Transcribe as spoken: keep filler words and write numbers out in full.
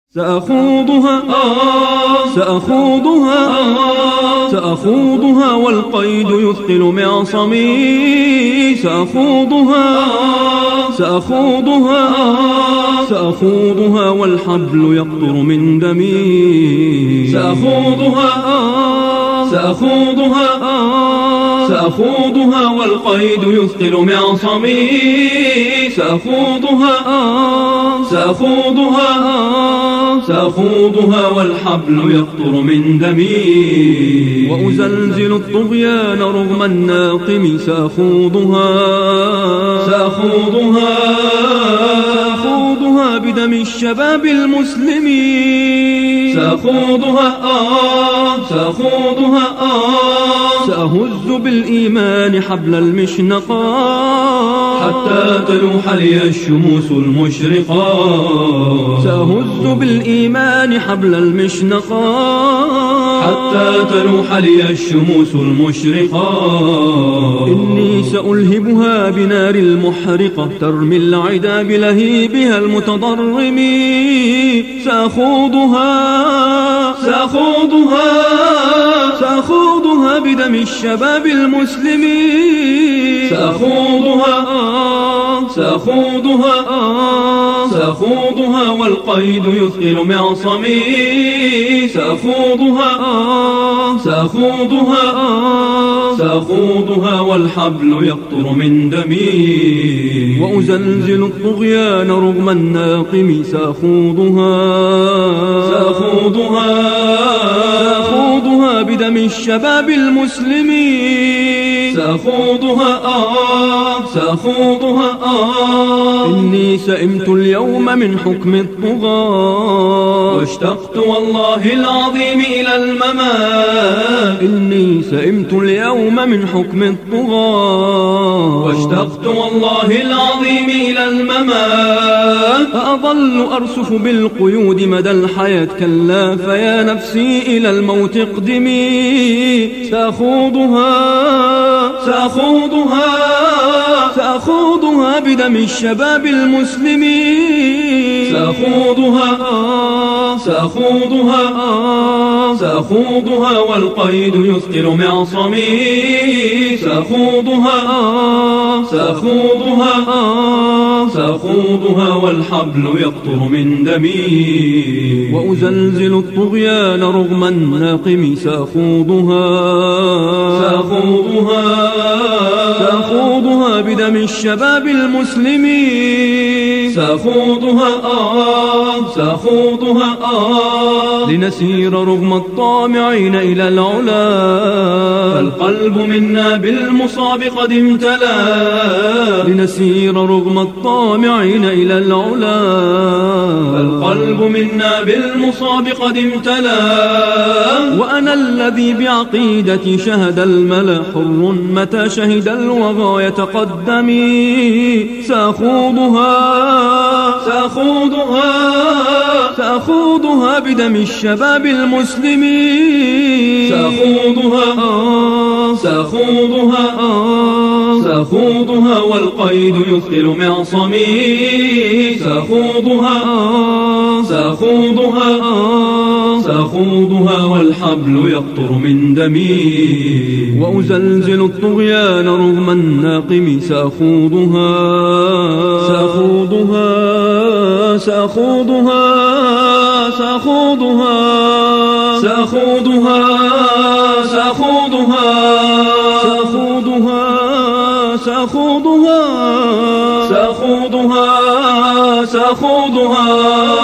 سأخوضها سأخوضها سأخوضها والقيد يثقل معصمي. سأخوضها سأخوضها سأخوضها والحبل يقطر من دمي. سأخوضها سأخوضها سأخوضها والقيد يثقل معصمي. سأخوضها سأخوضها سأخوضها والحبل يقطر من دمي. وأزلزل الطغيان رغم الناقم. سأخوضها سأخوضها سأخوضها بدم الشباب المسلمين. سأخوضها سأخوضها سأهز بالإيمان حبل المشنقة حتى تلوح لي الشموس المشرقة. سأهز بالإيمان حبل المشنقة حتى تلوح لي الشموس المشرقة. إني سألهبها بنار المحرقة ترمي العدا بلهيبها المتضرم. سأخوضها سأخوضها سأخوضها بدم الشباب المسلمين. سأخوضها سأخوضها سأخوضها والقيد يثقل معصمي. سأخوضها سأخوضها سأخوضها والحبل يقطر من دمي. وأزلزل الطغيان رغم الناقم. سأخوضها سأخوضها سأخوضها بدم الشباب المسلمين. سأخوضها سأخوضها إني سئمت اليوم من حكم الطغاة واشتقت والله العظيم إلى الممات. إني سئمت اليوم من حكم الطغاة واشتقت والله العظيم إلى الممات. أظل أرسف بالقيود مدى الحياة كلا فيا نفسي إلى الموت اقدمي. سأخوضها سأخوضها سأخوضها بدم الشباب المسلمين. سأخوضها سأخوضها سأخوضها والقيد يثقل معصمي. سأخوضها سأخوضها سأخوضها والحبل يقطر من دمي. وأزلزل الطغيان رغم الناقم. سأخوضها سأخوضها سأخوضها بدم الشباب المسلمين. سأخوضها سأخوضها لنسير رغم الطامعين إلى العلا. فالقلب منا بالمصاب قد امتلأ. لنسير رغم الطامعين إلى العلا. فالقلب منا بالمصاب قد امتلأ. وأنا الذي بعقيدتي شهد الملا حر متى شهد الوغى يتقدمي. سأخوضها سأخوضها سأخوضها بدم الشباب المسلمين. سأخوضها سأخوضها سأخوضها والقيد يثقل معصمي. سأخوضها سأخوضها سأخوضها والحبل يقطر من دمي. وأزلزل الطغيان رغم الناقم. سأخوضها سأخوضها سأخوضها سأخوضها سأخوضها سأخوضها سأخوضها سأخوضها سأخوضها سأخوضها